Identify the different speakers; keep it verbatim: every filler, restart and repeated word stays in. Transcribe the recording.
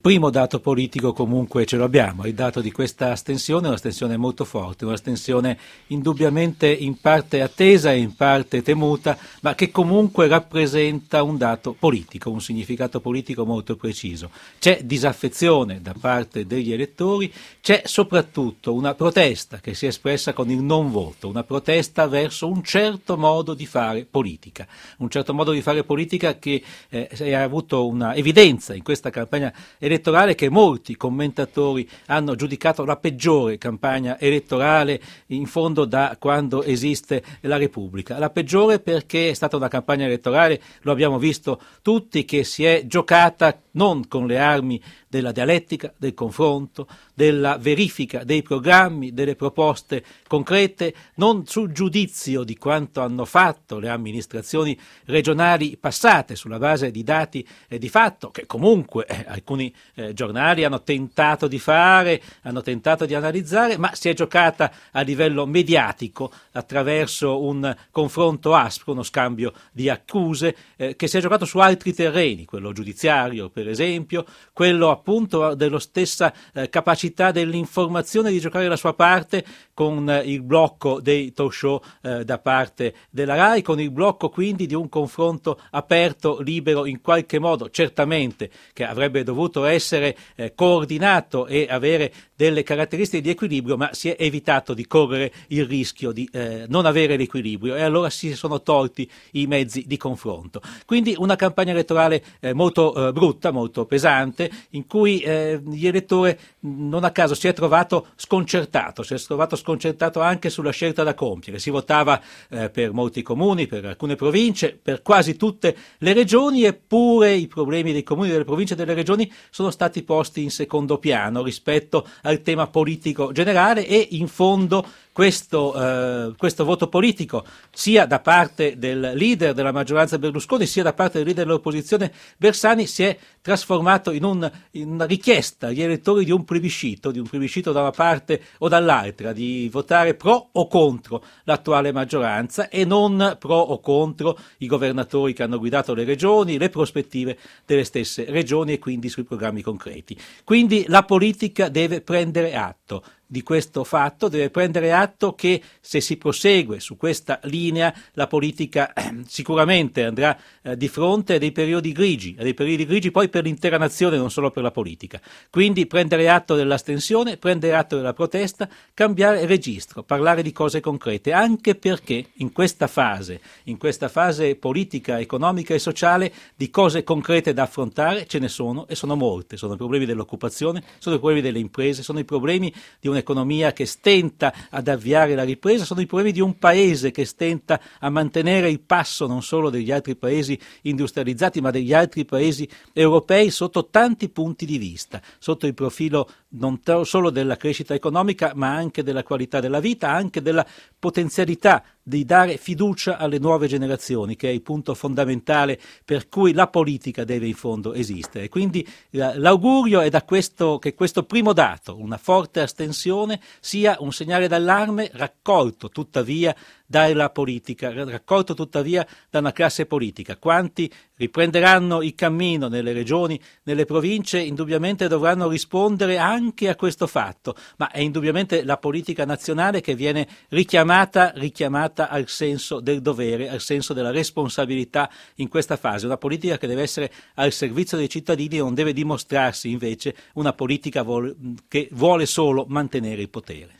Speaker 1: Primo dato politico comunque ce l'abbiamo, il dato di questa astensione è un'astensione molto forte, un'astensione indubbiamente in parte attesa e in parte temuta, ma che comunque rappresenta un dato politico, un significato politico molto preciso. C'è disaffezione da parte degli elettori, c'è soprattutto una protesta che si è espressa con il non voto, una protesta verso un certo modo di fare politica, un certo modo di fare politica che eh, ha avuto una evidenza in questa campagna elettorale elettorale che molti commentatori hanno giudicato la peggiore campagna elettorale in fondo da quando esiste la Repubblica. La peggiore perché è stata una campagna elettorale, lo abbiamo visto tutti, che si è giocata non con le armi della dialettica, del confronto, della verifica dei programmi, delle proposte concrete, non sul giudizio di quanto hanno fatto le amministrazioni regionali passate sulla base di dati e di fatto che comunque eh, alcuni eh, giornali hanno tentato di fare, hanno tentato di analizzare, ma si è giocata a livello mediatico attraverso un confronto aspro, uno scambio di accuse eh, che si è giocato su altri terreni, quello giudiziario per esempio, quello appunto della stessa eh, capacità dell'informazione di giocare la sua parte con eh, il blocco dei talk show eh, da parte della RAI, con il blocco quindi di un confronto aperto, libero in qualche modo, certamente che avrebbe dovuto essere eh, coordinato e avere delle caratteristiche di equilibrio, ma si è evitato di correre il rischio di eh, non avere l'equilibrio e allora si sono tolti i mezzi di confronto. Quindi una campagna elettorale eh, molto eh, brutta, molto pesante, in cui eh, gli elettori non a caso si è trovato sconcertato, si è trovato sconcertato anche sulla scelta da compiere. Si votava eh, per molti comuni, per alcune province, per quasi tutte le regioni, eppure i problemi dei comuni, delle province e delle regioni sono stati posti in secondo piano rispetto al tema politico generale e in fondo questo, eh, questo voto politico sia da parte del leader della maggioranza Berlusconi sia da parte del leader dell'opposizione Bersani si è trasformato in, un, in una richiesta agli elettori di un plebiscito, di un plebiscito da una parte o dall'altra, di votare pro o contro l'attuale maggioranza e non pro o contro i governatori che hanno guidato le regioni, le prospettive delle stesse regioni e quindi sui programmi concreti. Quindi la politica deve prendere atto di questo fatto, deve prendere atto che se si prosegue su questa linea la politica eh, sicuramente andrà eh, di fronte a dei periodi grigi, a dei periodi grigi poi per l'intera nazione, non solo per la politica. Quindi prendere atto dell'astensione, prendere atto della protesta, cambiare registro, parlare di cose concrete, anche perché in questa fase, in questa fase politica, economica e sociale di cose concrete da affrontare ce ne sono e sono molte. Sono i problemi dell'occupazione, sono i problemi delle imprese, sono i problemi di un economia che stenta ad avviare la ripresa, sono i problemi di un paese che stenta a mantenere il passo non solo degli altri paesi industrializzati ma degli altri paesi europei sotto tanti punti di vista, sotto il profilo non solo della crescita economica ma anche della qualità della vita, anche della potenzialità di dare fiducia alle nuove generazioni, che è il punto fondamentale per cui la politica deve in fondo esistere. Quindi l'augurio è da questo, che questo primo dato, una forte astensione, sia un segnale d'allarme raccolto tuttavia dalla politica, raccolto tuttavia da una classe politica. Quanti riprenderanno il cammino nelle regioni, nelle province, indubbiamente dovranno rispondere anche a questo fatto, ma è indubbiamente la politica nazionale che viene richiamata, richiamata al senso del dovere, al senso della responsabilità in questa fase, una politica che deve essere al servizio dei cittadini e non deve dimostrarsi invece una politica vol- che vuole solo mantenere il potere.